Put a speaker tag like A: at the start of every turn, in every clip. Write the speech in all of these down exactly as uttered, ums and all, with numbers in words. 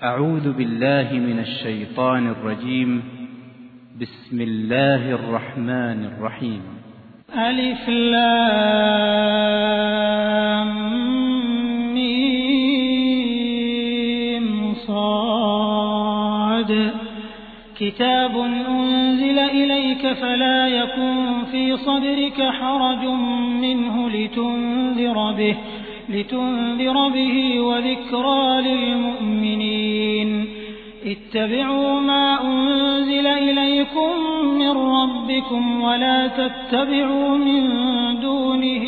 A: أعوذ بالله من الشيطان الرجيم. بسم الله الرحمن الرحيم.
B: ألف لام ميم صاد. كتاب أنزل إليك فلا يكن في صدرك حرج منه لتنذر به لتنذر به وذكرى للمؤمنين. اتبعوا ما أنزل إليكم من ربكم ولا تتبعوا من دونه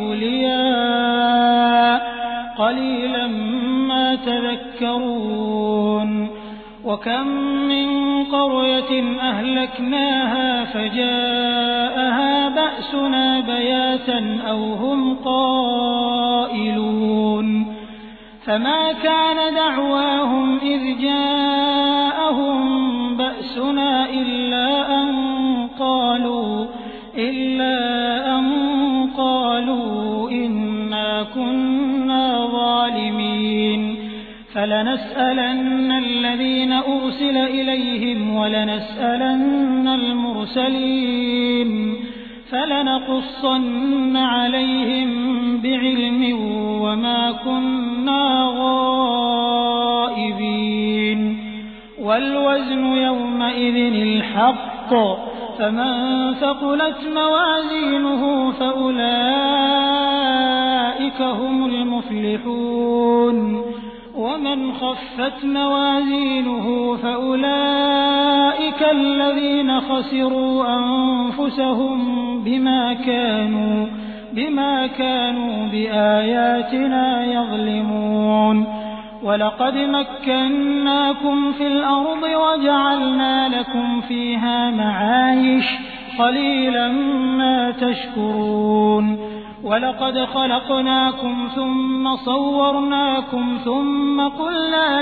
B: أولياء قليلا ما تذكرون. وكم من قرية أهلكناها فجاءها بأسنا بياتا أو هم قائلون. فما كان دعواهم إذ جاءهم بأسنا إلا أن قالوا إلا أن قالوا إنا كنا ظالمين. فلنسألن الذين أرسل إليهم ولنسألن المرسلين فلنقصن عليهم بعلم وما كنا غائبين. والوزن يومئذ الحق فمن ثقلت موازينه فأولئك هم المفلحون ومن خفت موازينه فأولئك الذين خسروا أنفسهم بما كانوا بما كانوا بآياتنا يظلمون. ولقد مكناكم في الأرض وجعلنا لكم فيها معايش قليلا ما تشكرون. ولقد خلقناكم ثم صورناكم ثم قلنا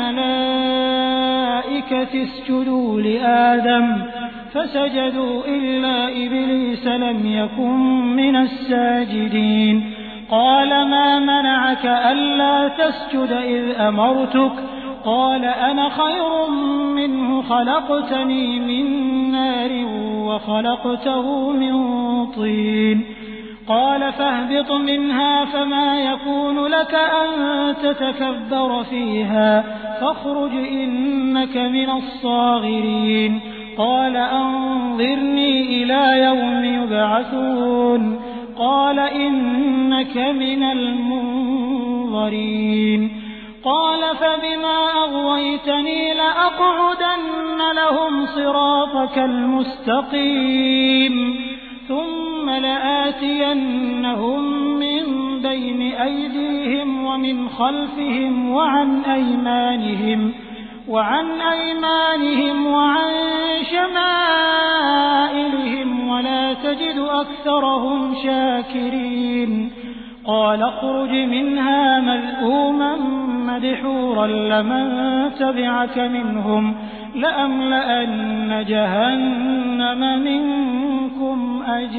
B: للملائكة اسجدوا لآدم فسجدوا إلا إبليس لم يكن من الساجدين. قال ما منعك ألا تسجد إذ أمرتك؟ قال أنا خير منه خلقتني من نار وخلقته من طين. قال فاهبط منها فما يكون لك أن تتكبر فيها فاخرج إنك من الصاغرين. قال أنظرني إلى يوم يبعثون. قال إنك من المنظرين. قال فبما أغويتني لأقعدن لهم صراطك المستقيم ثم لآتينهم من بين أيديهم ومن خلفهم وعن أيمانهم وعن أيمانهم وعن شمائلهم ولا تجد أكثرهم شاكرين. قال اخرج منها مذءوما مدحورا لمن تبعك منهم لأملأن جهنم منكم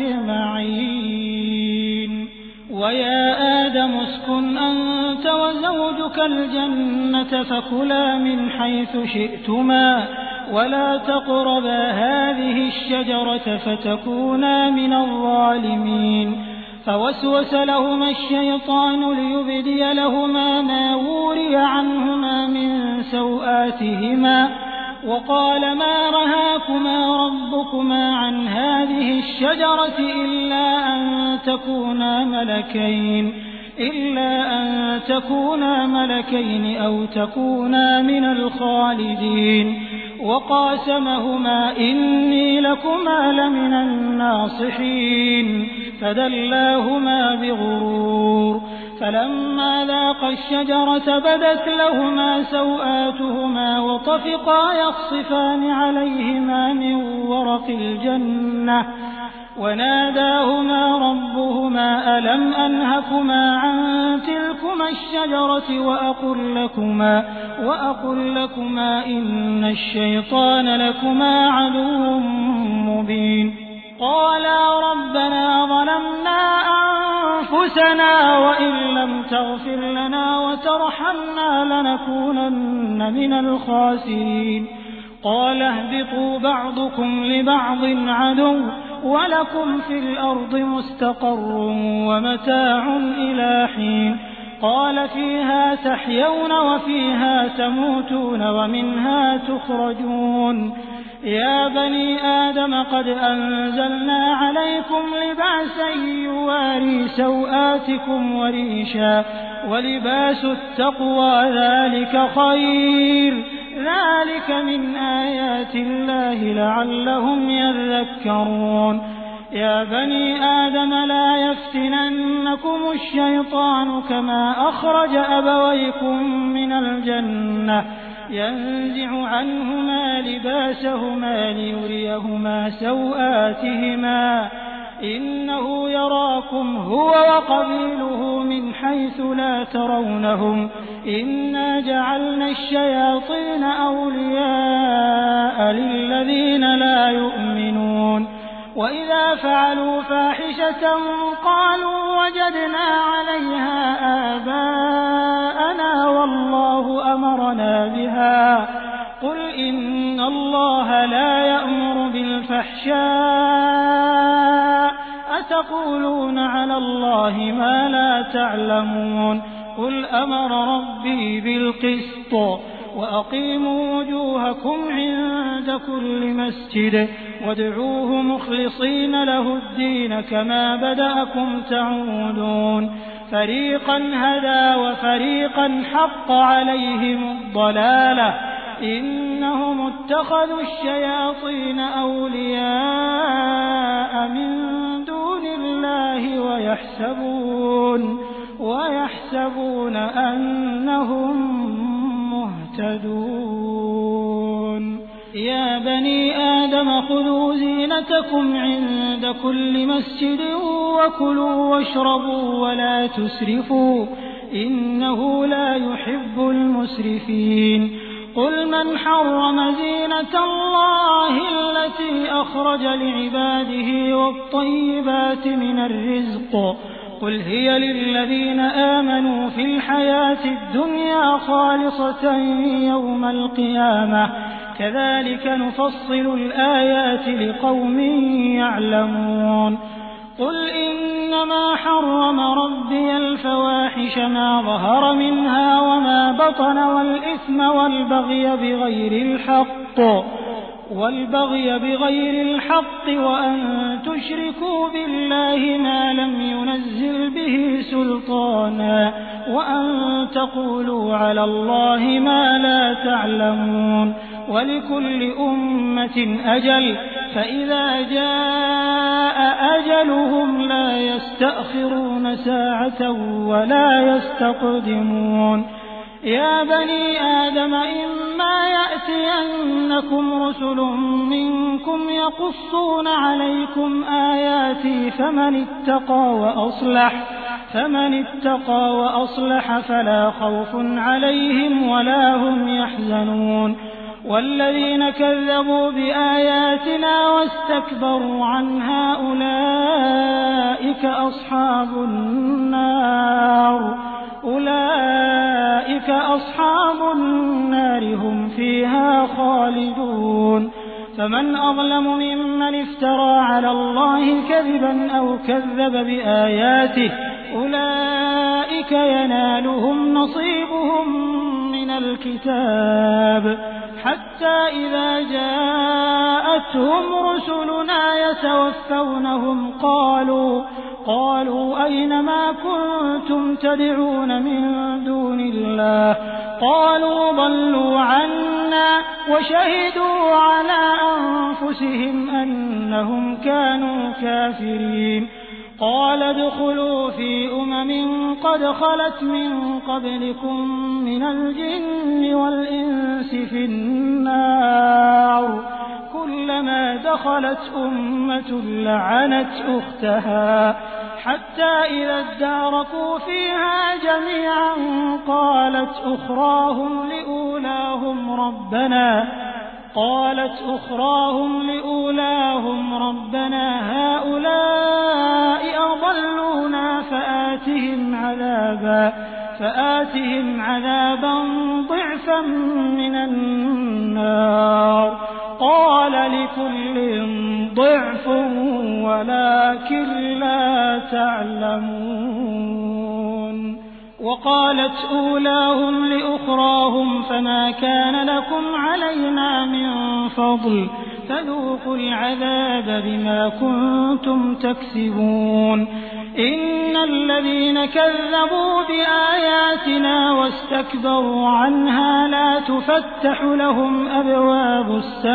B: أجمعين. ويا آدم اسكن أنت وزوجك الجنة فكلا من حيث شئتما ولا تقربا هذه الشجرة فتكونا من الظالمين. فوسوس لهما الشيطان ليبدي لهما ما وري عنهما من سوآتهما وقال ما رهاكما ربكما عن هذه الشجرة إلا أن تكونا ملكين إلا أن تكونا ملكين أو تكونا من الخالدين. وقاسمهما إني لكما لمن الناصحين فدلاهما بغرور. فلما ذاقا الشجرة بدت لهما سوآتهما وطفقا يخصفان عليهما من ورق الجنة وناداهما ربهما ألم أنهكما عن تلكما الشجرة وأقل لكما, وأقل لكما إن الشيطان لكما عدو مبين. قالا ربنا ظلمنا أنفسنا أنفسنا وإن لم تغفر لنا وترحمنا لنكونن من الخاسرين قال اهبطوا بعضكم لبعض عدو ولكم في الأرض مستقر ومتاع إلى حين قال فيها تحيون وفيها تموتون ومنها تخرجون يا بني آدم قد أنزلنا عليكم لباسا يواري سوآتكم وريشا ولباس التقوى ذلك خير ذلك من آيات الله لعلهم يذكرون يا بني آدم لا يفتننكم الشيطان كما أخرج أبويكم من الجنة ينزع عنهما لباسهما ليريهما سوآتهما إنه يراكم هو وقبيله من حيث لا ترونهم إنا جعلنا الشياطين أولياء للذين لا يؤمنون وإذا فعلوا فاحشة قالوا وجدنا عليها آباءنا والله أمرنا بها قل إن الله لا يأمر بالفحشاء أتقولون على الله ما لا تعلمون قل أمر ربي بالقسط وأقيموا وجوهكم عند كل مسجد وادعوه مخلصين له الدين كما بدأكم تعودون فريقا هدى وفريقا حق عليهم الضلالة إنهم اتخذوا الشياطين أولياء من دون الله ويحسبون ويحسبون أنهم مهتدون يا بني آدم خذوا زينتكم عند كل مسجد وكلوا واشربوا ولا تسرفوا إنه لا يحب المسرفين قل من حرم زينة الله التي أخرج لعباده والطيبات من الرزق قل هي للذين آمنوا في الحياة الدنيا خالصة يوم القيامة كذلك نفصل الآيات لقوم يعلمون قل إنما حرم ربي الفواحش ما ظهر منها وما بطن والإثم والبغي بغير الحق والبغي بغير الحق وأن تشركوا بالله ما لم ينزل به سلطانا وأن تقولوا على الله ما لا تعلمون ولكل أمة أجل فإذا جاء أجلهم لا يستأخرون ساعة ولا يستقدمون يا بني آدم إما يأتينكم رسل منكم يقصون عليكم آياتي فمن اتقى وأصلح فمن اتقى وأصلح فلا خوف عليهم ولا هم يحزنون والذين كذبوا بآياتنا واستكبروا عنها أولئك أصحاب النار أولئك أصحاب النار هم فيها خالدون فمن أظلم ممن افترى على الله كذبا أو كذب بآياته أولئك ينالهم نصيبهم من الكتاب حتى إذا جاءتهم رسلنا يتوفونهم قالوا قالوا أين ما كنتم تدعون من دون الله قالوا ضلوا عنا وشهدوا على أنفسهم أنهم كانوا كافرين قال ادخلوا في أمم قد خلت من قبلكم من الجن والإنس في النار كلما دخلت أمة لعنت أختها حتى إذا اداركوا فيها جميعا قالت أخراهم لأولاهم ربنا قالت أخراهم لأولاهم ربنا هؤلاء أضلونا فآتهم عذابا فآتهم عذابا ضعفا من النار قال لكل ضعف ولكن لا تعلمون. وقالت أولاهم لأخراهم فما كان لكم علينا من فضل فذوقوا العذاب بما كنتم تكسبون. إن الذين كذبوا بآياتنا واستكبروا عنها لا تفتح لهم أبواب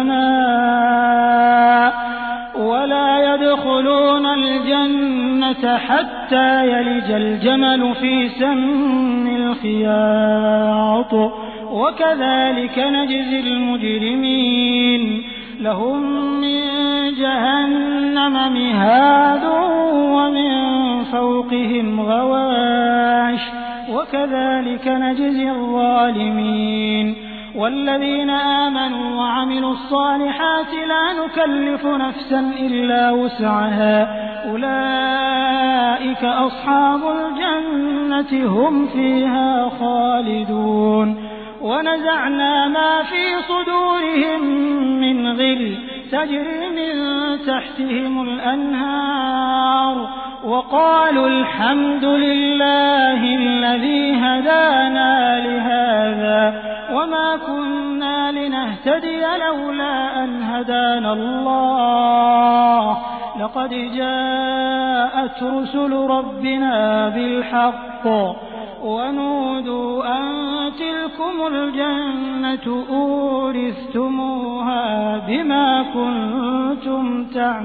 B: السماء ولا يدخلون الجنة حتى يلج الجمل في سم الخياط وكذلك نجزي المجرمين. لهم من جهنم مهاد ومن فوقهم غواش وكذلك نجزي الظالمين. والذين آمنوا وعملوا الصالحات لا نكلف نفسا إلا وسعها أولئك أصحاب الجنة هم فيها خالدون. ونزعنا ما في صدورهم من غل تجري من تحتهم الأنهار وقالوا الحمد لله الذي هدانا لهذا وما كنا لنهتدي لولا أن هدانا الله لقد جاءت رسل ربنا بالحق ونودوا أن تلكم الجنة أورثتموها بما كنتم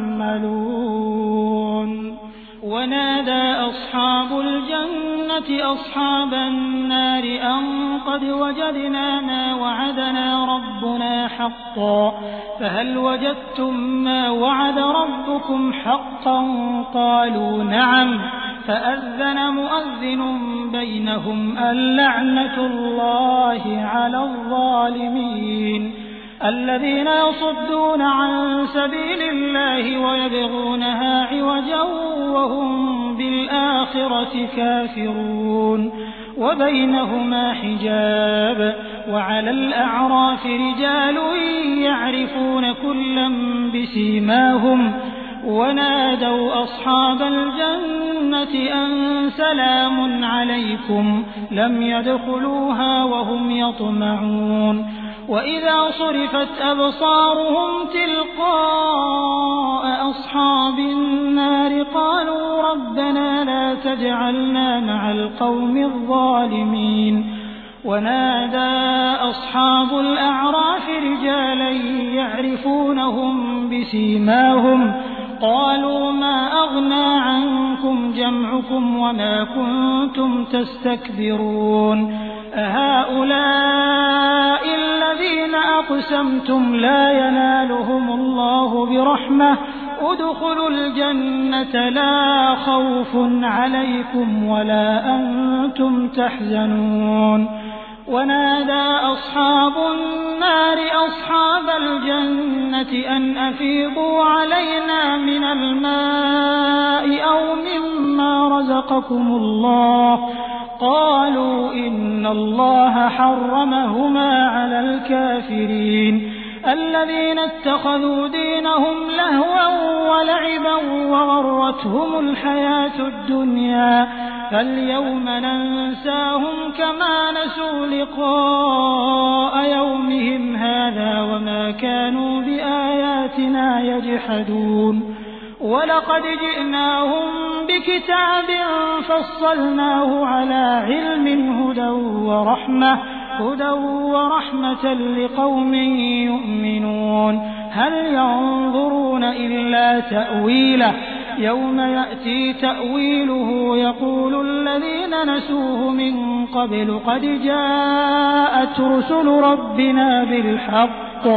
B: تعملون. ونادى أصحاب الجنة أصحاب النار أن قد وجدنا ما وعدنا ربنا حقا فهل وجدتم ما وعد ربكم حقا قالوا نعم فأذن مؤذن بينهم اللعنة الله على الظالمين الذين يصدون عن سبيل الله ويبغونها عوجا وهم بالآخرة كافرون. وبينهما حجاب وعلى الأعراف رجال يعرفون كلا بسيماهم ونادوا أصحاب الجنة أن سلام عليكم لم يدخلوها وهم يطمعون. وإذا صرفت أبصارهم تلقاء أصحاب النار قالوا ربنا لا تجعلنا مع القوم الظالمين. ونادى أصحاب الأعراف رجالا يعرفونهم بسيماهم قالوا ما أغنى عنكم جمعكم وما كنتم تستكبرون أهؤلاء الذين أقسمتم لا ينالهم الله برحمة ادخلوا الجنة لا خوف عليكم ولا أنتم تحزنون. ونادى أصحاب النار أصحاب الجنة أن أفيضوا علينا من الماء أو مما رزقكم الله قالوا إن الله حرمهما على الكافرين الذين اتخذوا دينهم لهوا ولعبا وغرتهم الحياة الدنيا فاليوم ننساهم كما نسوا لقاء يومهم هذا وما كانوا بآياتنا يجحدون. ولقد جئناهم بكتاب فصلناه على علم هدى ورحمة هدى ورحمة لقوم يؤمنون. هل ينظرون إلا تأويله يوم يأتي تأويله يقول الذين نسوه من قبل قد جاءت رسل ربنا بالحق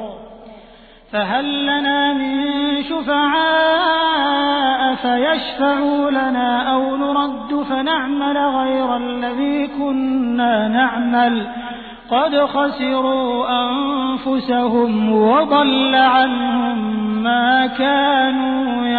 B: فهل لنا من شفعاء فيشفعوا لنا أو نرد فنعمل غير الذي كنا نعمل قد خسروا أنفسهم وضل عنهم ما كانوا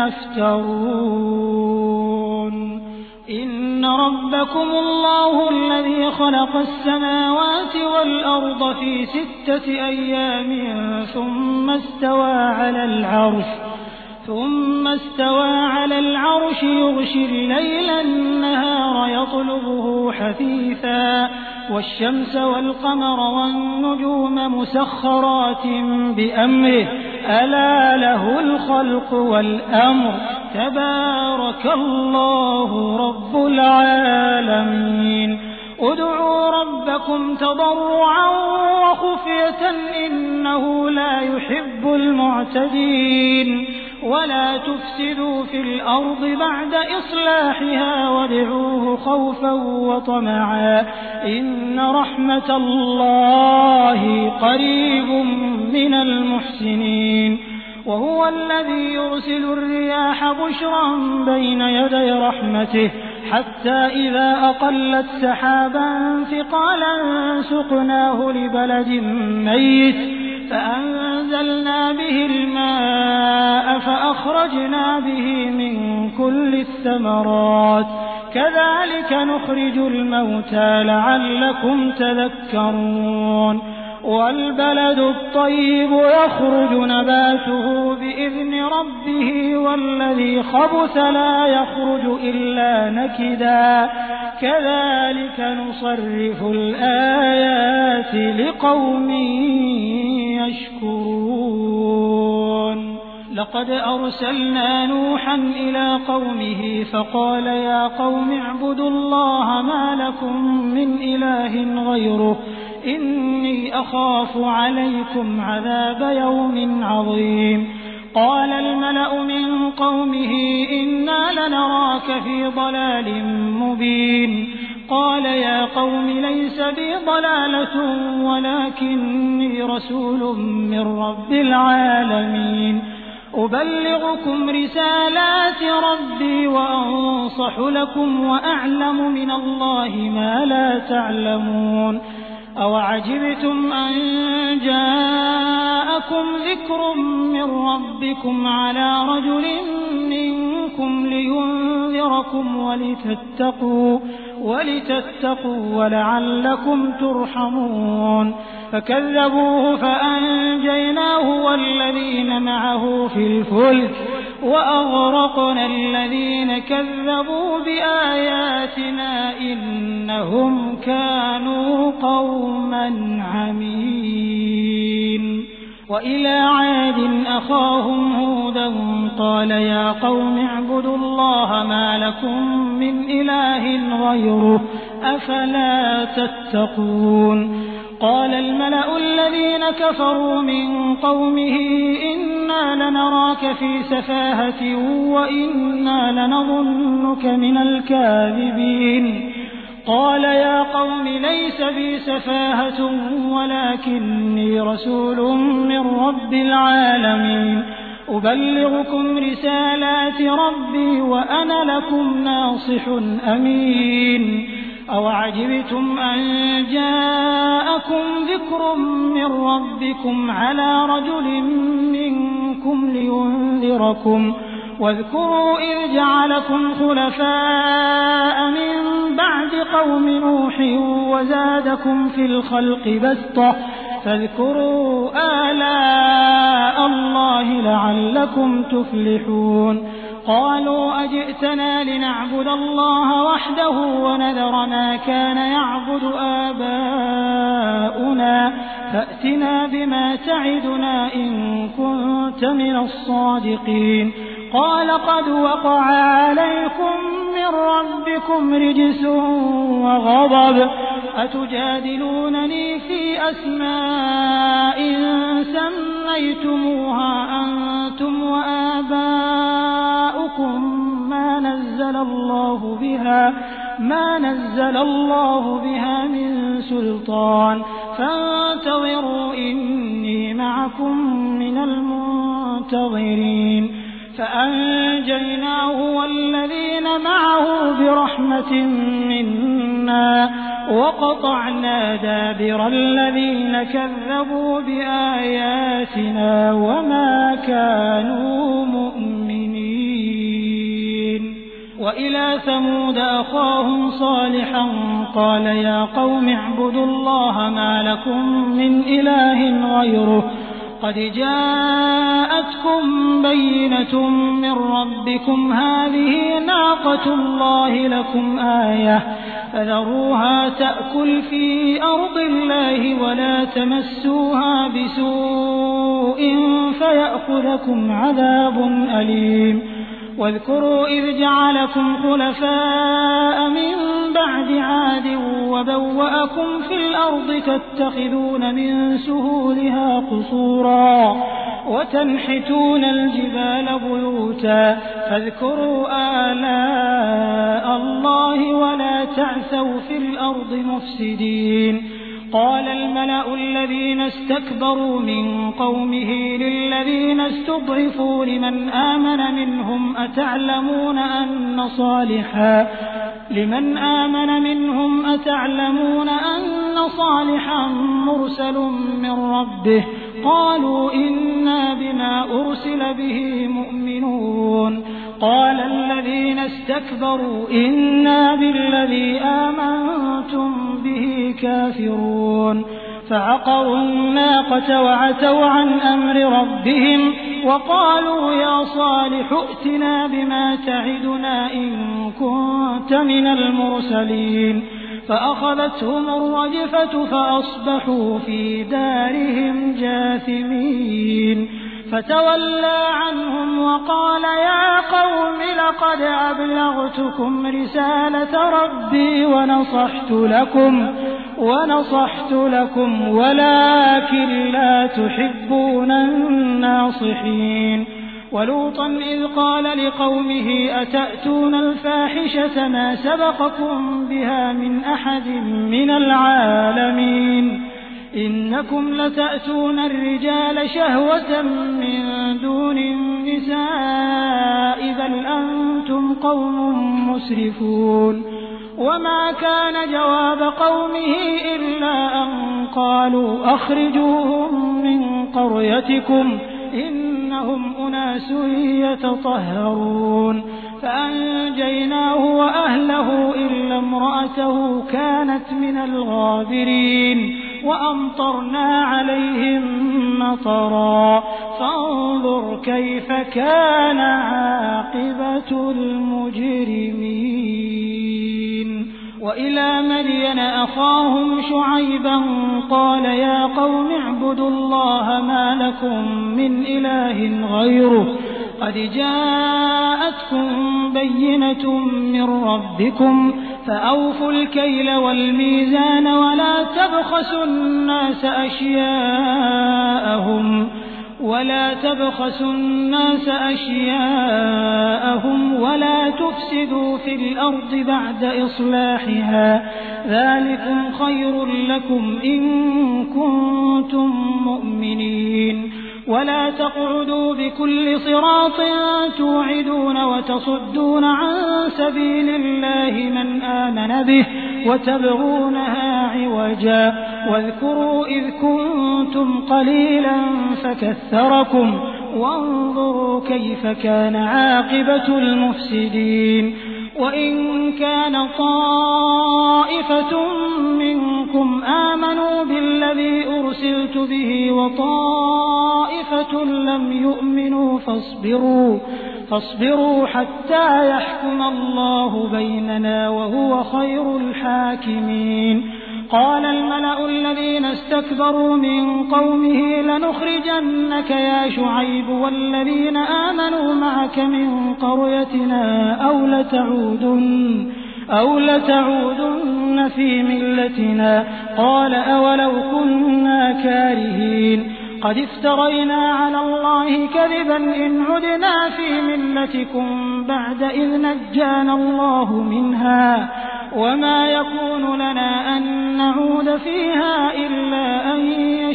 B: يفترون إن ربكم الله الذي خلق السماوات والأرض في ستة أيام ثم استوى على العرش ثم استوى على العرش يغشي الليل النهار يطلبه حثيثا والشمس والقمر والنجوم مسخرات بأمره ألا له الخلق والأمر تبارك الله رب العالمين ادعوا ربكم تضرعا وخفية إنه لا يحب المعتدين ولا تفسدوا في الأرض بعد إصلاحها وادعوه خوفا وطمعا إن رحمة الله قريب من المحسنين وهو الذي يرسل الرياح بشرا بين يدي رحمته حتى إذا أقلت سحابا ثقالا سقناه لبلد ميت فأنزلنا به الماء فأخرجنا به من كل الثمرات كذلك نخرج الموتى لعلكم تذكرون والبلد الطيب يخرج نباته بإذن ربه والذي خبث لا يخرج إلا نكدا كذلك نصرف الآيات لقوم يشكرون لقد أرسلنا نوحا إلى قومه فقال يا قوم اعبدوا الله ما لكم من إله غيره إني أخاف عليكم عذاب يوم عظيم قال الملأ من قومه إنا لنراك في ضلال مبين قال يا قوم ليس بي ضلالة ولكني رسول من رب العالمين أبلغكم رسالات ربي وأنصح لكم وأعلم من الله ما لا تعلمون أوعجبتم أن جاءكم ذكر من ربكم على رجل منكم لينذركم ولتتقوا, ولتتقوا ولعلكم ترحمون فكذبوه فأنجيناه والذين معه في الفلك وأغرقنا الذين كذبوا بآياتنا إنهم كانوا قوما عمين وإلى عاد أخاهم هودا قال يا قوم اعبدوا الله ما لكم من إله غيره أفلا تتقون قال الملأ الذين كفروا من قومه إنا لنراك في سفاهة وإنا لنظنك من الكاذبين قال يا قوم ليس بي سفاهة ولكني رسول من رب العالمين أبلغكم رسالات ربي وأنا لكم ناصح أمين أوعجبتم أن جاءكم ذكر من ربكم على رجل منكم لينذركم واذكروا إذ جعلكم خلفاء من بعد قوم نوح وزادكم في الخلق بسطة فاذكروا آلاء الله لعلكم تفلحون قالوا أجئتنا لنعبد الله وحده ونذر ما كان يعبد آباؤنا فأتنا بما تعدنا إن كنت من الصادقين قال قد وقع عليكم من ربكم رجس وغضب أتجادلونني في أسماء سميتموها أنتم وآباؤكم ما نزل الله بها ما نزل الله بها من سلطان فانتظروا إني معكم من المنتظرين فأنجيناه والذين معه برحمة منا وقطعنا دابر الذين كذبوا بآياتنا وما كانوا مؤمنين. وإلى ثمود أخاهم صالحا قال يا قوم اعبدوا الله ما لكم من إله غيره قد جاءتكم بينة من ربكم هذه ناقة الله لكم آية فذروها تأكل في أرض الله ولا تمسوها بسوء فيأخذكم عذاب أليم. واذكروا إذ جعلكم خلفاء من بعد عاد وبوأكم في الأرض تتخذون من سهولها قصورا وتنحتون الجبال بيوتا فاذكروا آلاء الله ولا تعثوا في الأرض مفسدين. قال الملأ الذين استكبروا من قومه للذين استضعفوا لمن آمن منهم أتعلمون أن صالحا لمن آمن منهم أتعلمون أن صالحا مرسل من ربه قالوا إنا بما أرسل به مؤمنون. قال الذين استكبروا إنا بالذي آمنتم به كافرون. فعقروا الناقة وعتوا عن أمر ربهم وقالوا يا صالح ائتنا بما تعدنا إن كنت من المرسلين. فأخذتهم الرجفة فأصبحوا في دارهم جاثمين. فتولى عنهم وقال يا قوم لقد أبلغتكم رسالة ربي ونصحت لكم ونصحت لكم ولكن لا تحبون الناصحين. ولوطا إذ قال لقومه أتأتون الفاحشة ما سبقكم بها من أحد من العالمين إنكم لتأتون الرجال شهوة من دون النساء بل أنتم قوم مسرفون. وما كان جواب قومه إلا أن قالوا أخرجوهم من قريتكم إنهم أناس يتطهرون. فأنجيناه وأهله إلا امرأته كانت من الغابرين وأمطرنا عليهم مطرا فانظر كيف كان عاقبة المجرمين. وإلى مدين أخاهم شعيبا قال يا قوم اعبدوا الله ما لكم من إله غيره قد جاءتكم بينة من ربكم فأوفوا الكيل والميزان ولا تبخسوا الناس أشياءهم ولا تبخسوا الناس أشياءهم ولا تفسدوا في الأرض بعد إصلاحها ذلكم خير لكم إن كنتم مؤمنين. ولا تقعدوا بكل صراط توعدون وتصدون عن سبيل الله من آمن به وتبغونها عوجا واذكروا إذ كنتم قليلا فكثركم وانظروا كيف كان عاقبة المفسدين. وإن كان طائفة منكم آمنوا بالذي أرسلت به وطائفة لم يؤمنوا فاصبروا فاصبروا حتى يحكم الله بيننا وهو خير الحاكمين. قال الملأ الذين استكبروا من قومه لنخرجنك يا شعيب والذين آمنوا معك من قريتنا أو لتعودن أو لتعودن في ملتنا قال أولو كنا كارهين قد افترينا على الله كذبا إن عدنا في ملتكم بعد إذ نجانا الله منها وما يكون لنا أن نعود فيها إلا أن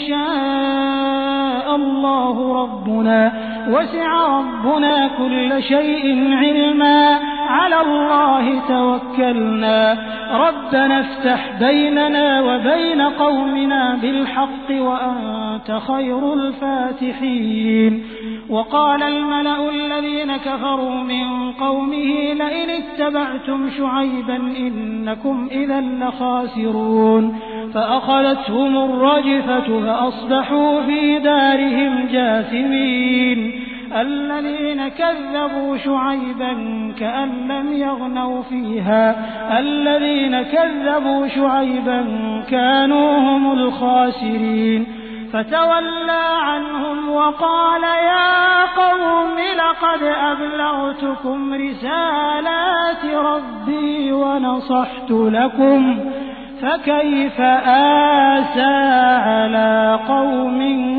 B: يشاء الله ربنا وسع ربنا كل شيء علما على الله توكلنا ربنا افتح بيننا وبين قومنا بالحق وأنت خير الفاتحين. وقال الملأ الذين كفروا من قومه لئن اتبعتم شعيبا إنكم إذا لخاسرون فأخذتهم الرجفة فأصبحوا في دارهم جاثمين. الذين كذبوا شعيبا كأن لم يغنوا فيها الذين كذبوا شعيبا كانوا هم الخاسرين. فتولى عنهم وقال يا قوم لقد أبلغتكم رسالات ربي ونصحت لكم فكيف آسى على قوم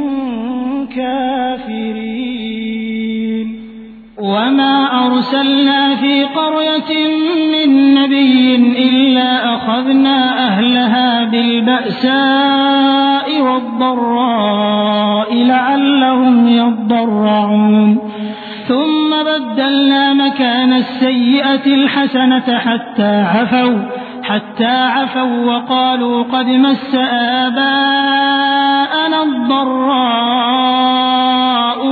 B: كافرين. وما أرسلنا في قرية من نبي إلا أخذنا أهلها بالبأساء والضراء لعلهم يضرعون ثم بدلنا مكان السيئة الحسنة حتى عفوا حتى عفوا وقالوا قد مس آباءنا الضراء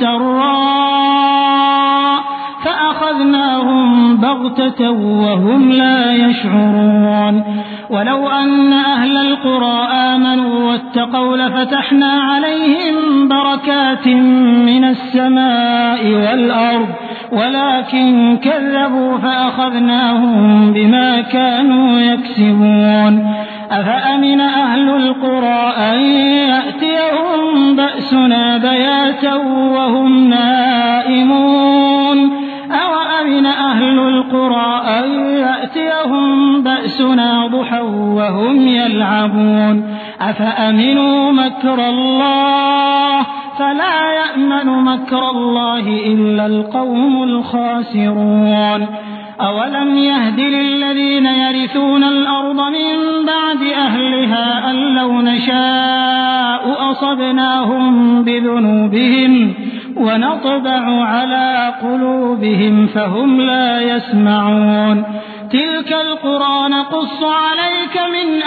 B: والسراء فأخذناهم بغتة وهم لا يشعرون. ولو أن أهل القرى آمنوا واتقوا لفتحنا عليهم بركات من السماء والأرض ولكن كذبوا فأخذناهم بما كانوا يكسبون. أفأمن أهل القرى أن يأتيهم بأسنا بياتا وهم نائمون أوأمن أهل القرى أن يأتيهم بأسنا ضحى وهم يلعبون أفأمنوا مكر الله فلا يأمن مكر الله إلا القوم الخاسرون. أولم يهد للذين يرثون الأرض من بعد أهلها أن لو نشاء أصبناهم بذنوبهم ونطبع على قلوبهم فهم لا يسمعون. تلك القرى نقص عليك من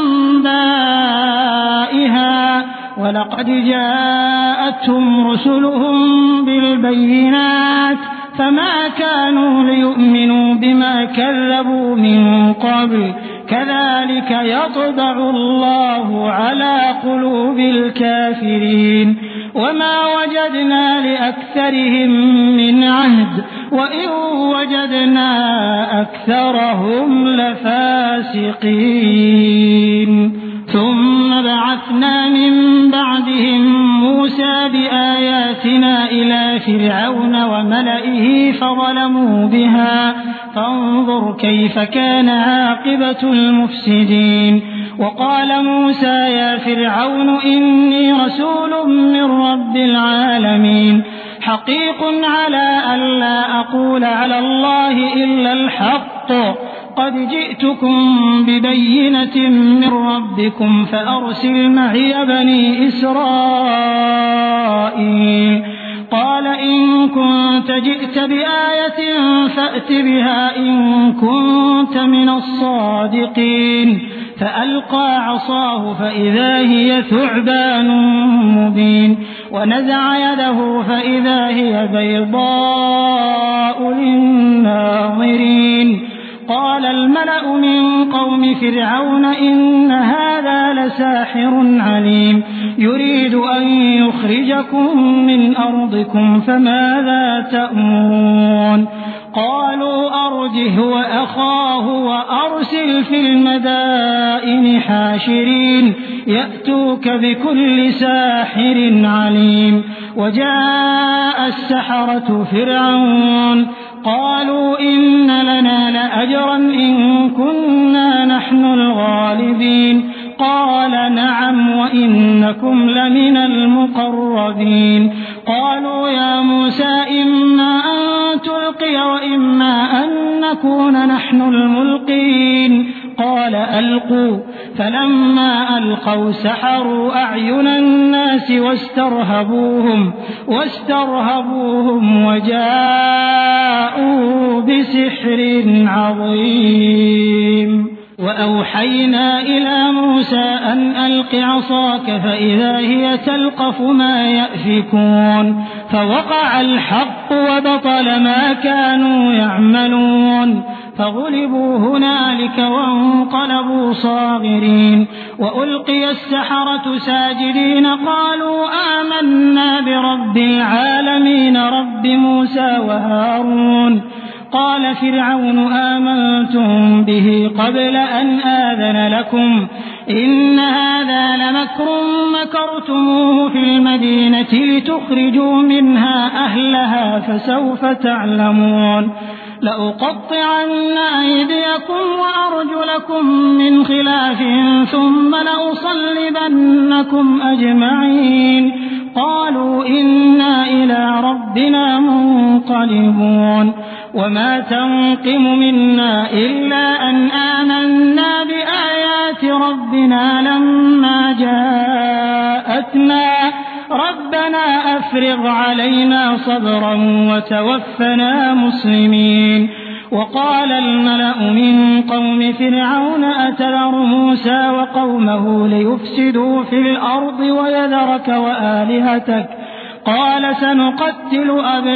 B: أنبائها ولقد جاءتهم رسلهم بالبينات فما كانوا ليؤمنوا بما كذبوا من قبل كذلك يطبع الله على قلوب الكافرين. وما وجدنا لأكثرهم من عهد وإن وجدنا أكثرهم لفاسقين. ثم بعثنا من بعدهم موسى بآياتنا إلى فرعون وملئه فظلموا بها فانظر كيف كان عاقبة المفسدين. وقال موسى يا فرعون إني رسول من رب العالمين حقيق على ألا أقول على الله إلا الحق قد جئتكم ببينة من ربكم فأرسل معي بني إسرائيل. قال إن كنت جئت بآية فأت بها إن كنت من الصادقين. فألقى عصاه فإذا هي ثعبان مبين ونزع يده فإذا هي بيضاء للناظرين. قال الملأ من قوم فرعون إن هذا لساحر عليم يريد أن يخرجكم من أرضكم فماذا تأمرون. قالوا أرجه وأخاه وأرسل في المدائن حاشرين يأتوك بكل ساحر عليم. وجاء السحرة فرعون قالوا إن لنا لأجرا إن كنا نحن الغالبين. قال نعم وإنكم لمن المقربين. قالوا يا موسى إما أن تلقي وإما أن نكون نحن الملقين. قال ألقوا فلما ألقوا سحروا أعين الناس الناس واسترهبوهم واسترهبوهم وجاءوا بسحر عظيم وأوحينا إلى موسى أن ألق عصاك فإذا هي تلقف ما يأفكون فوقع الحق وبطل ما كانوا يعملون فغلبوا هنالك وانقلبوا صاغرين وألقي السحرة ساجدين قالوا آمنا برب العالمين رب موسى وهارون قال فرعون آمنتم به قبل أن آذن لكم إن هذا لمكر مكرتموه في المدينة لتخرجوا منها أهلها فسوف تعلمون لأقطعن أيديكم وأرجلكم من خلاف ثم لأصلبنكم أجمعين قالوا إنا إلى ربنا منقلبون وما تنقم منا إلا أن آمنا بآيات ربنا لما جاءتنا ربنا أفرغ علينا صبرا وتوفنا مسلمين وقال الملأ من قوم فرعون أتذر موسى وقومه ليفسدوا في الأرض ويذرك وآلهتك قال سنقتل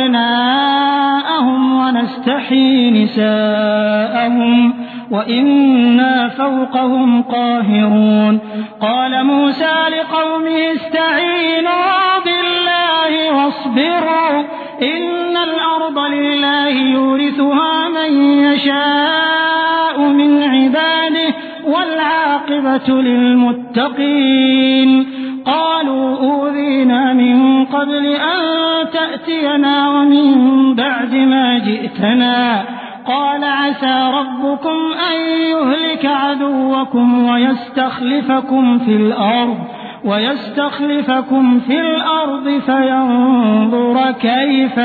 B: أبناءهم ونستحيي نساءهم وإنا فوقهم قاهرون قال موسى لقومه استعينوا بالله واصبروا إن الأرض لله يورثها من يشاء من عباده والعاقبة للمتقين قالوا أوذينا من قبل أن تأتينا ومن بعد ما جئتنا قال عسى ربكم أن يهلك عدوكم ويستخلفكم في الأرض ويستخلفكم في الأرض فينظر كيف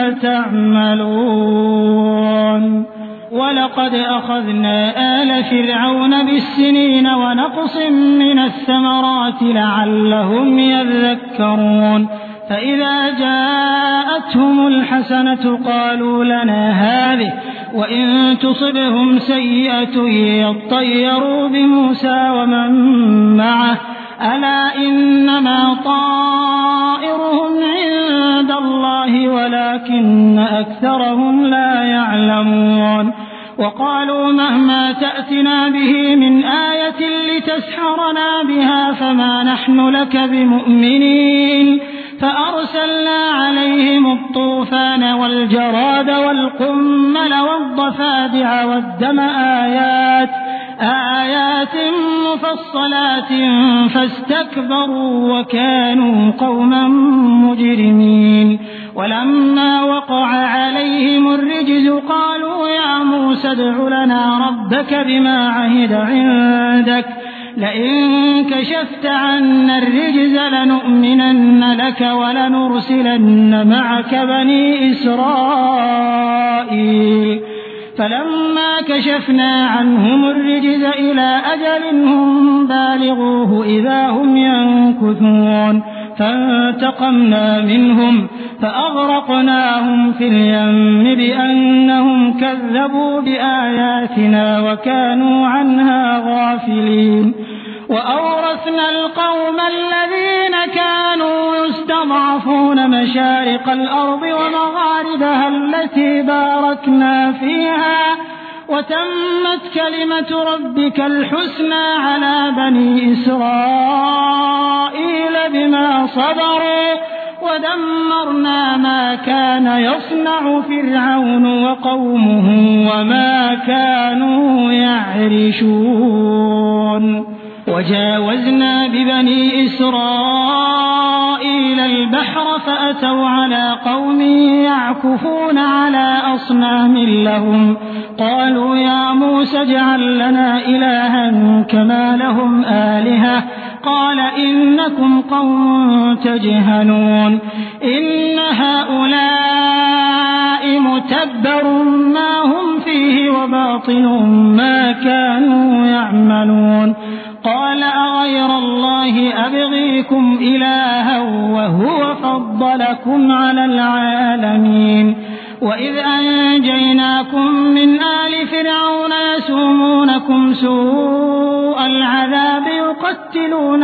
B: تعملون ولقد أخذنا آل فرعون بالسنين ونقص من الثمرات لعلهم يذكرون فإذا جاءتهم الحسنة قالوا لنا هذه وإن تصبهم سيئة يطيروا بموسى ومن معه ألا إنما طائرهم عند الله ولكن أكثرهم لا يعلمون وقالوا مهما تأتنا به من آية لتسحرنا بها فما نحن لك بمؤمنين فأرسلنا عليهم الطوفان والجراد والقمل والضفادع والدم آيات آيات مفصلات فاستكبروا وكانوا قوما مجرمين ولما وقع عليهم الرجز قالوا يا موسى ادع لنا ربك بما عهد عندك لئن كشفت عنا الرجز لنؤمنن لك ولنرسلن معك بني إسرائيل فلما كشفنا عنهم الرجز إلى أجل هم بالغوه إذا هم ينكثون فانتقمنا منهم فأغرقناهم في اليم بأنهم كذبوا بآياتنا وكانوا عنها غافلين وأورثنا القوم الذين كانوا يستضعفون مشارق الأرض ومغاربها التي باركنا فيها وتمت كلمة ربك الحسنى على بني إسرائيل بما صبروا ودمرنا ما كان يصنع فرعون وقومه وما كانوا يعرشون وجاوزنا ببني إسرائيل البحر فأتوا على قوم يعكفون على أصنام لهم قالوا يا موسى اجعل لنا إلها كما لهم آلهة قال إنكم قوم تجهلون إن هؤلاء متبر ما هم فيه وباطل ما كانوا يعملون قال أغير الله أبغيكم إلها وهو فضلكم على العالمين وإذ أنجيناكم من آل فرعون يسومونكم سوء العذاب يقتلون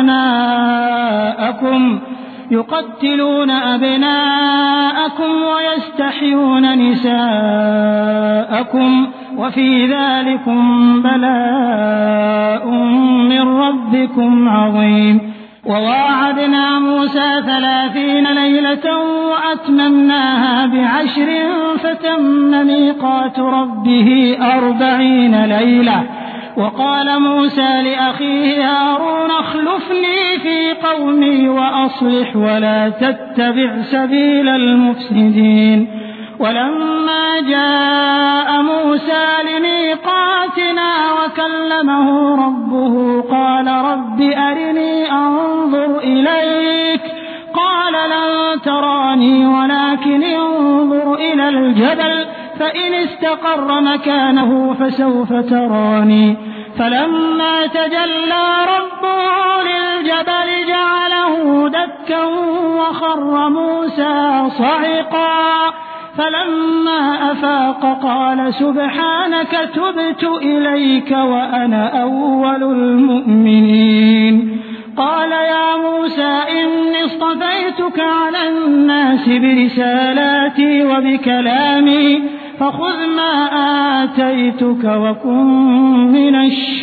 B: أبناءكم يقتلون أبناءكم ويستحيون نساءكم وفي ذلكم بلاء من ربكم عظيم وواعدنا موسى ثلاثين ليلة وأتممناها بعشر فتم ميقات ربه أربعين ليلة وقال موسى لأخيه هارون اخلفني في قومي وأصلح ولا تتبع سبيل المفسدين ولما جاء موسى لميقاتنا وكلمه ربه قال رب أرني أنظر إليك قال لن تراني ولكن انظر إلى الجبل فإن استقر مكانه فسوف تراني فلما تجلى ربه للجبل جعله دكا وخر موسى صعقا فلما أفاق قال سبحانك تبت إليك وأنا أول المؤمنين قال يا موسى إني اصطفيتك على الناس برسالاتي وبكلامي فخذ ما آتيتك وكن من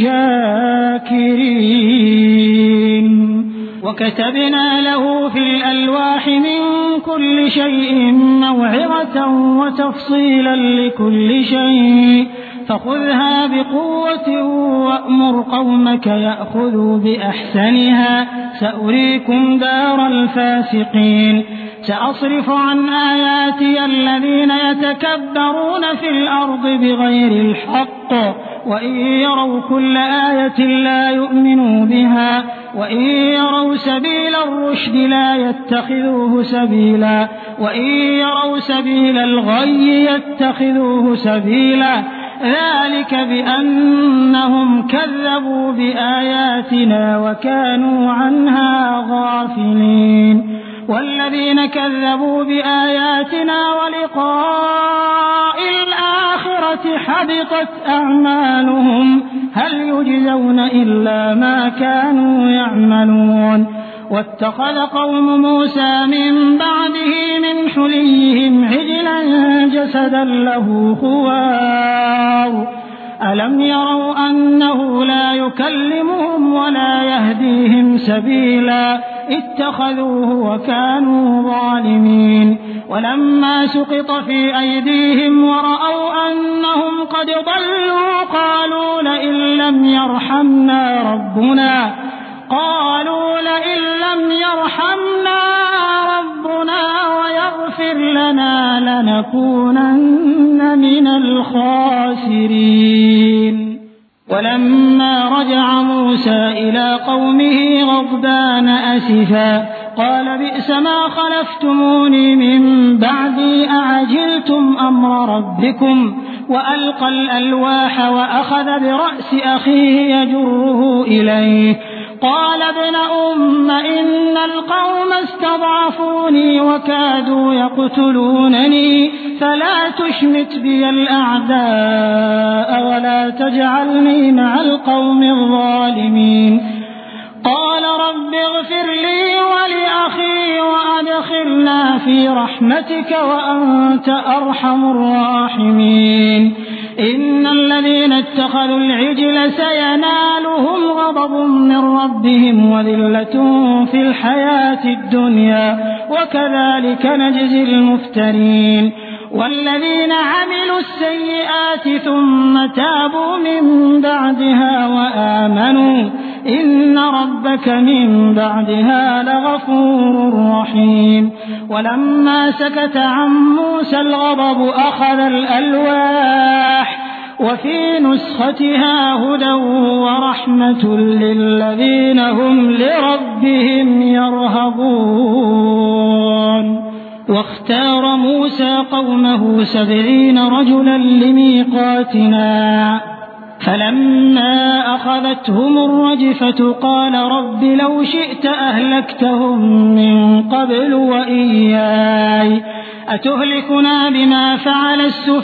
B: الشاكرين وكتبنا له في الألواح من كل شيء موعظة وتفصيلا لكل شيء فخذها بقوة وأمر قومك يأخذوا بأحسنها سأريكم دار الفاسقين سأصرف عن آياتي الذين يتكبرون في الأرض بغير الحق وإن يروا كل آية لا يؤمنوا بها وإن يروا سبيل الرشد لا يتخذوه سبيلا وإن يروا سبيل الغي يتخذوه سبيلا ذلك بأنهم كذبوا بآياتنا وكانوا عنها غافلين والذين كذبوا بآياتنا ولقاء الآخرة حبطت أعمالهم هل يجزون إلا ما كانوا يعملون واتخذ قوم موسى من بعده من حليهم عجلا جسدا له خوار ألم يروا أنه لا يكلمهم ولا يهديهم سبيلا اتخذوه وكانوا ظالمين ولما سقط في أيديهم ورأوا أنهم قد ضلوا قالوا لئن لم يرحمنا ربنا قالوا لئن لم يرحمنا ربنا ويغفر لنا لنكونن من الخاسرين ولما رجع موسى إلى قومه غضبان أسفا قال بئس ما خلفتموني من بعدي أعجلتم أمر ربكم وألقى الألواح وأخذ برأس أخيه يجره إليه قال ابن أم إن القوم استضعفوني وكادوا يقتلونني فلا تشمت بي الأعداء ولا تجعلني مع القوم الظالمين قال رب اغفر لي ولأخي وأدخلنا في رحمتك وأنت أرحم الراحمين إن الذين اتخذوا العجل سينالهم غضب من ربهم وذلة في الحياة الدنيا وكذلك نجزي المفترين والذين عملوا السيئات ثم تابوا من بعدها وآمنوا إن ربك من بعدها لغفور رحيم ولما سكت عن موسى الغضب أخذ الألواح وفي نسختها هدى ورحمة للذين هم لربهم يرهبون واختار موسى قومه سبعين رجلا لميقاتنا فلما أخذتهم الرجفة قال رب لو شئت أهلكتهم من قبل وإياي أتهلكنا بما فعل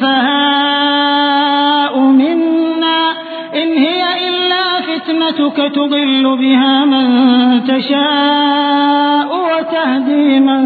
B: السفهاء منا إن هي إلا فتنتك تضل بها من تشاء وتهدي من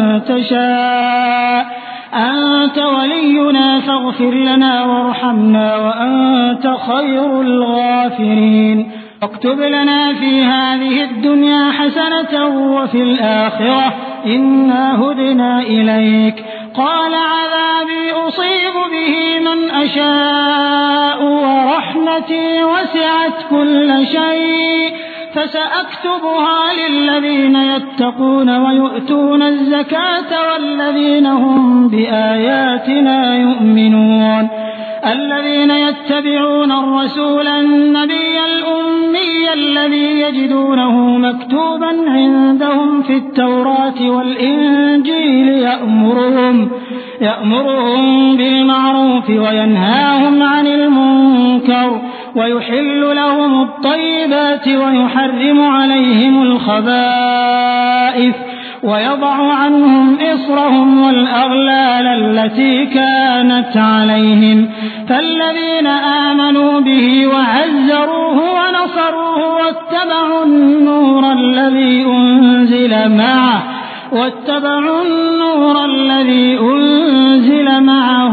B: تشاء أنت ولينا فاغفر لنا وارحمنا وأنت خير الغافرين واكتب لنا في هذه الدنيا حسنة وفي الآخرة إنا هدنا إليك قال عذابي أصيب به من أشاء ورحمتي وسعت كل شيء فسأكتبها للذين يتقون ويؤتون الزكاة والذين هم بآياتنا يؤمنون الذين يتبعون الرسول النبي الأمي الذي يجدونه مكتوبا عندهم في التوراة والإنجيل يأمرهم, يأمرهم بالمعروف وينهاهم عن المنكر ويحل لهم الطيبات ويحرم عليهم الخبائث ويضع عنهم إصرهم والأغلال التي كانت عليهم فالذين آمنوا به وعزروه ونصروه واتبعوا النور الذي أنزل معه واتبعوا النور الذي أنزل معه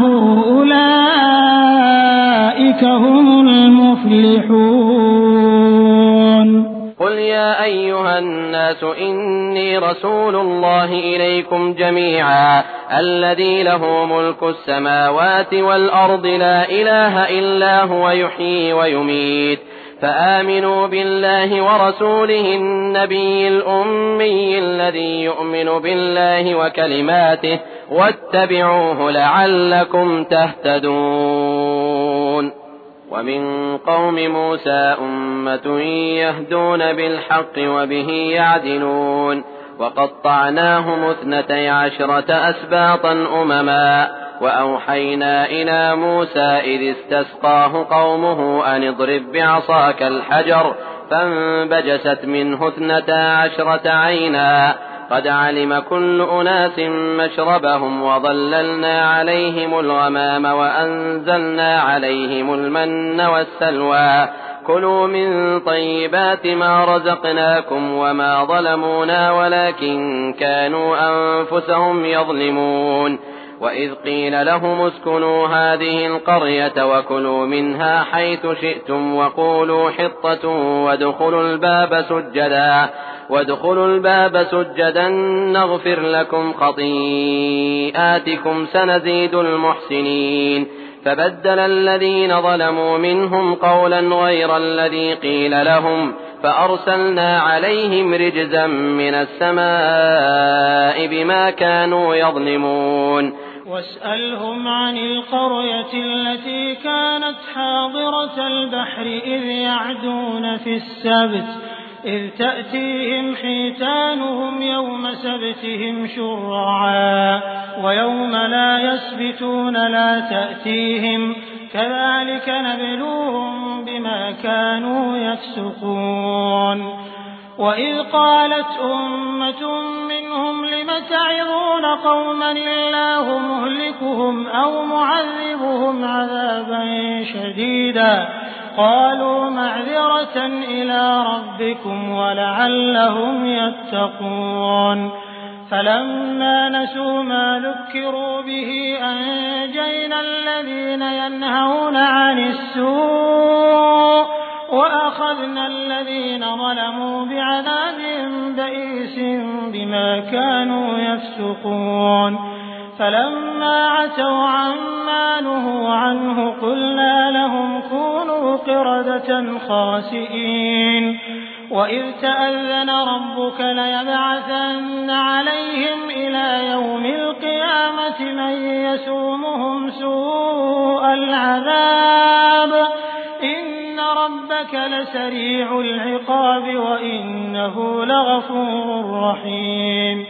B: أولئك هم المفلحون
C: قل يا أيها الناس إني رسول الله إليكم جميعا الذي له ملك السماوات والأرض لا إله إلا هو يحيي ويميت فآمنوا بالله ورسوله النبي الأمي الذي يؤمن بالله وكلماته واتبعوه لعلكم تهتدون ومن قوم موسى أمة يهدون بالحق وبه يعدلون وقطعناهم اثنتي عشرة أسباطا أمما وأوحينا إلى موسى إذ استسقاه قومه أن اضرب بعصاك الحجر فانبجست منه اثنتا عشرة عينا قد علم كل أناس مشربهم وظللنا عليهم الغمام وأنزلنا عليهم المن والسلوى كلوا من طيبات ما رزقناكم وما ظلمونا ولكن كانوا أنفسهم يظلمون وإذ قيل لهم اسكنوا هذه القرية وكلوا منها حيث شئتم وقولوا حطة وادخلوا الباب سجدا وادخلوا الباب سجدا نغفر لكم خطيئاتكم سنزيد المحسنين فبدل الذين ظلموا منهم قولا غير الذي قيل لهم فأرسلنا عليهم رجزا من السماء بما كانوا يظلمون
B: واسألهم عن القرية التي كانت حاضرة البحر إذ يعدون في السبت إذ تأتيهم حيتانهم يوم سبتهم شرعا ويوم لا يسبتون لا تأتيهم كذلك نبلوهم بما كانوا يفسقون وإذ قالت أمة منهم لم تعظون قوما الله مهلكهم أو معذبهم عذابا شديدا قالوا معذرة إلى ربكم ولعلهم يتقون فلما نسوا ما ذكروا به أنجينا الذين ينهون عن السوء وأخذنا الذين ظلموا بعذاب بئيس بما كانوا يفسقون فلما عتوا عما نهوا عنه قلنا لهم كونوا قردة خاسئين وإذ تأذن ربك ليبعثن عليهم إلى يوم القيامة من يسومهم سوء العذاب إن ربك لسريع العقاب وإنه لغفور رحيم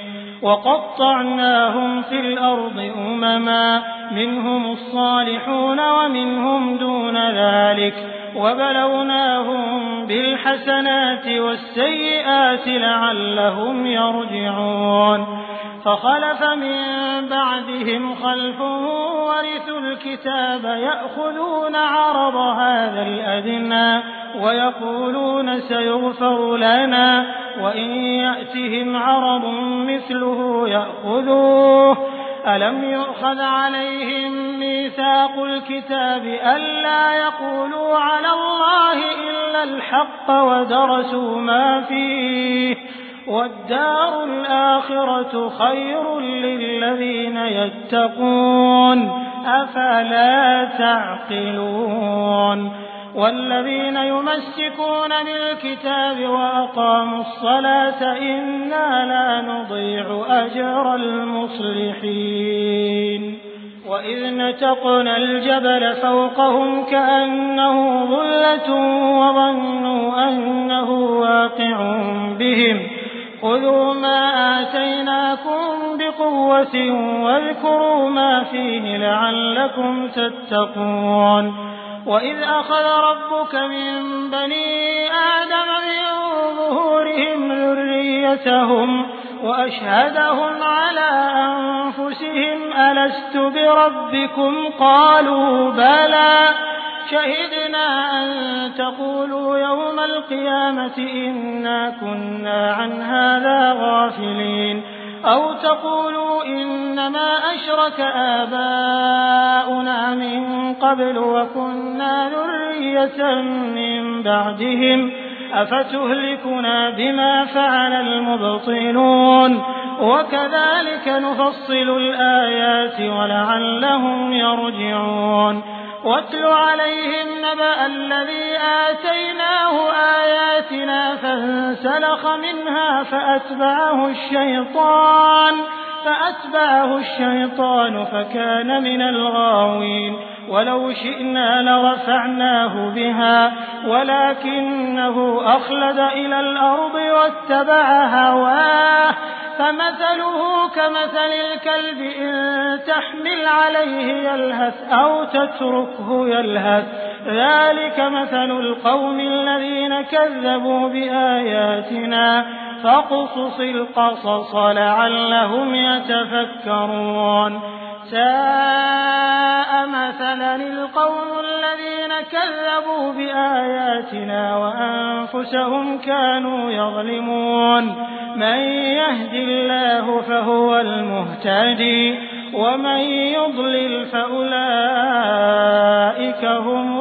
B: وقطعناهم في الأرض أمما منهم الصالحون ومنهم دون ذلك وبلوناهم بالحسنات والسيئات لعلهم يرجعون فخلف من بعدهم خلف ورثوا الكتاب يأخذون عرض هذا الأدنى ويقولون سيغفر لنا وإن يأتهم عرض مثله يأخذوه ألم يؤخذ عليهم ميثاق الكتاب ألا يقولوا على الله إلا الحق ودرسوا ما فيه والدار الآخرة خير للذين يتقون أفلا تعقلون والذين يمسكون بالكتاب وأقاموا الصلاة إنا لا نضيع أجر المصلحين وإذ نتقنا الجبل فوقهم كأنه ظلة وظنوا أنه واقع بهم خذوا ما آتيناكم بقوة واذكروا ما فيه لعلكم تتقون وإذ أخذ ربك من بني آدم من ظهورهم ذريتهم وأشهدهم على أنفسهم ألست بربكم قالوا بلى شهدنا أن تقولوا يوم القيامة إنا كنا عن هذا غافلين أو تقولوا إنما أشرك آباؤنا من قبل وكنا ذرية من بعدهم أفتهلكنا بما فعل المبطلون وكذلك نفصل الآيات ولعلهم يرجعون واتل عليهم نبأ الذي آتيناه آياتنا فانسلخ منها فأتبعه الشيطان فأتبعه الشيطان فكان من الغاوين ولو شئنا لرفعناه بها ولكنه أخلد إلى الأرض واتبع هواه فمثله كمثل الكلب إن تحمل عليه يلهث أو تتركه يلهث ذلك مثل القوم الذين كذبوا بآياتنا فاقصص القصص لعلهم يتفكرون ساء مثلا القوم الذين كذبوا بآياتنا وأنفسهم كانوا يظلمون من يهد الله فهو المهتدي ومن يضلل فأولئك هم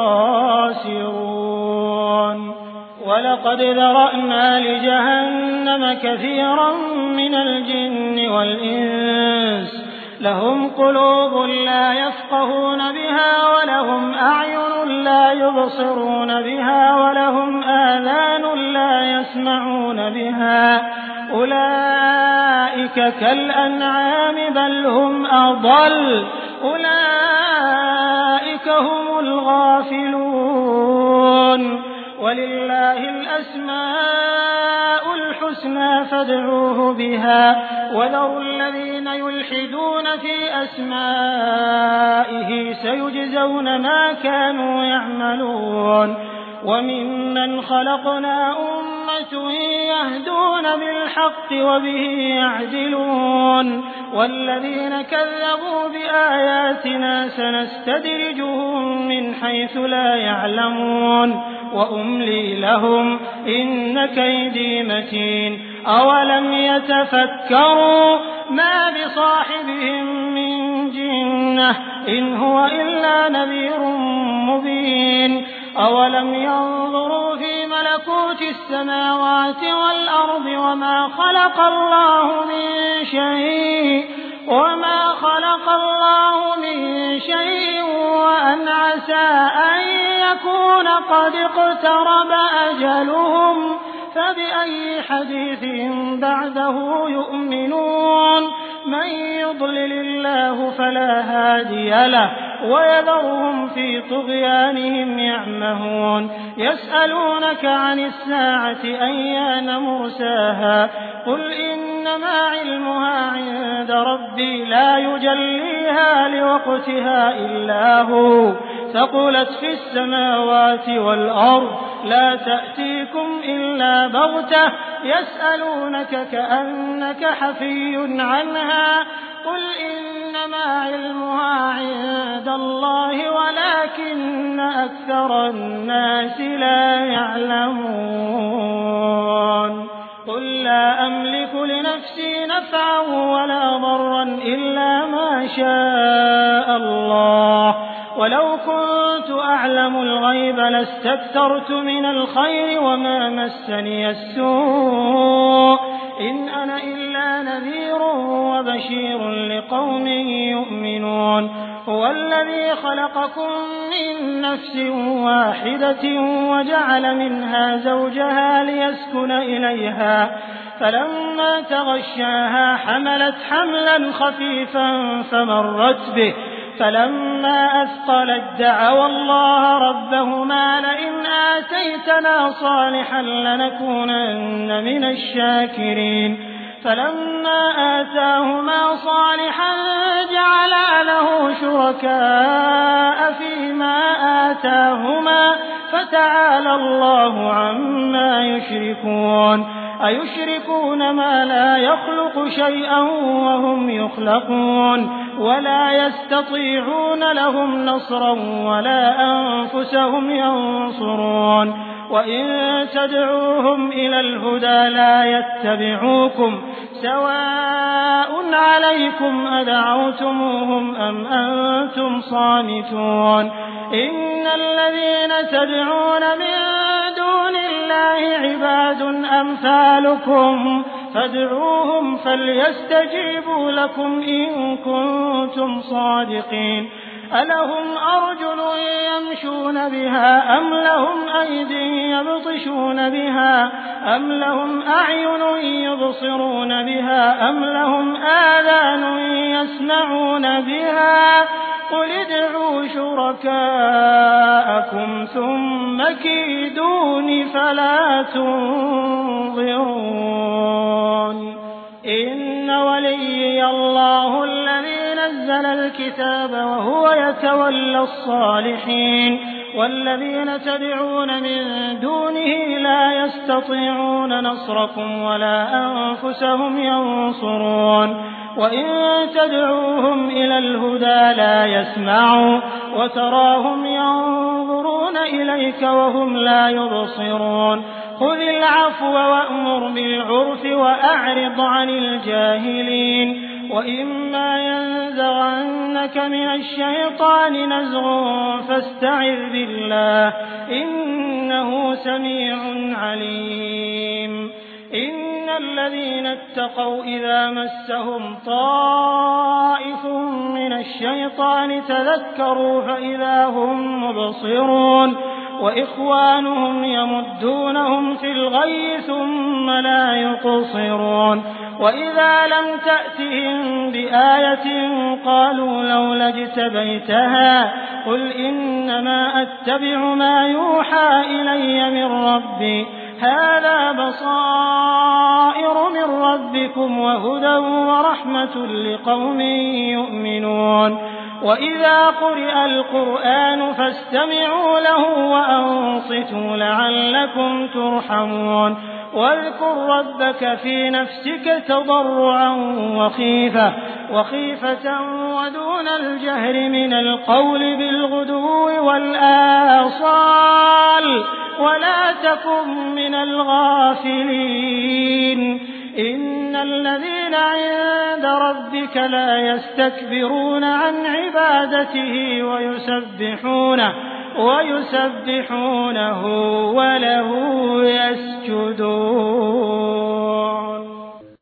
B: الخاسرون ولقد ذرأنا لجهنم كثيرا من الجن والإنس لهم قلوب لا يفقهون بها ولهم أعين لا يبصرون بها ولهم آذان لا يسمعون بها أولئك كالأنعام بل هم أضل أولئك هم الغافلون ولله الأسماء الحسنى فادعوه بها وذروا الذين يلحدون في أسمائه سيجزون ما كانوا يعملون وممن خلقنا أمة يهدون بالحق وبه يعدلون والذين كذبوا بآياتنا سنستدرجهم من حيث لا يعلمون وأملي لهم إن كيدي متين أولم يتفكروا ما بصاحبهم من جنة إن هو إلا نذير مبين أولم ينظروا في ملكوت السماوات والأرض وما خلق الله من شيء وما خلق الله من شيء وأن عسى أن يكون قد اقترب أجلهم فبأي حديث بعده يؤمنون من يضلل الله فلا هادي له ويذرهم في طغيانهم يعمهون يسألونك عن الساعة أيان مرساها قل إنما علمها عند ربي لا يجليها لوقتها إلا هو ثقلت في السماوات والأرض لا تأتيكم إلا بغتة يسألونك كأنك حفي عنها قل إنما علمها عند الله ولكن أكثر الناس لا يعلمون قل لا أملك لنفسي نفعا ولا ضرا إلا ما شاء الله ولو كنت أعلم الغيب لاستكثرت من الخير وما مسني السوء إن أنا إلا نذير وبشير لقوم يؤمنون هو الذي خلقكم من نفس واحدة وجعل منها زوجها ليسكن إليها فلما تغشاها حملت حملا خفيفا فمرت به فلما أثقلت دعوا الله ربهما لئن آتيتنا صالحا لنكونن من الشاكرين فلما آتاهما صالحا جعلا له شركاء فيما آتاهما فتعالى الله عما يشركون أيشركون ما لا يخلق شيئا وهم يخلقون ولا يستطيعون لهم نصرا ولا أنفسهم ينصرون وإن تدعوهم إلى الهدى لا يتبعوكم سواء عليكم أدعوتموهم أم أنتم صامتون إن الذين تدعون من دون الله عباد أمثالكم فادعوهم فليستجيبوا لكم إن كنتم صادقين ألهم أرجل يمشون بها أم لهم أيدي يبطشون بها أم لهم أعين يبصرون بها أم لهم آذان يسمعون بها قل ادعوا شركاءكم ثم كيدون فلا تنظرون إن وليي الله الذي نزل الكتاب وهو يتولى الصالحين والذين تدعون من دونه لا يستطيعون نصركم ولا أنفسهم ينصرون وإن تدعوهم إلى الهدى لا يسمعوا وتراهم ينظرون إليك وهم لا يبصرون خذ العفو وأمر بالعرف وأعرض عن الجاهلين وإما ينزغنك من الشيطان نزغ فاستعذ بالله إنه سميع عليم إن الذين اتقوا إذا مسهم طائف من الشيطان تذكروا فإذا هم مبصرون وإخوانهم يمدونهم في الغي ثم لا يقصرون وإذا لم تأتهم بآية قالوا لولا اجتبيتها قل إنما أتبع ما يوحى إلي من ربي هذا بصائر من ربكم وهدى ورحمة لقوم يؤمنون وإذا قرئ القرآن فاستمعوا له وأنصتوا لعلكم ترحمون واذكر ربك في نفسك تضرعا وخيفة وخيفة ودون الجهر من القول بالغدو والآصال ولا تكن من الغافلين إن الذين عند ربك لا يستكبرون عن عبادته ويسبحونه ويسبحونه وله يسجدون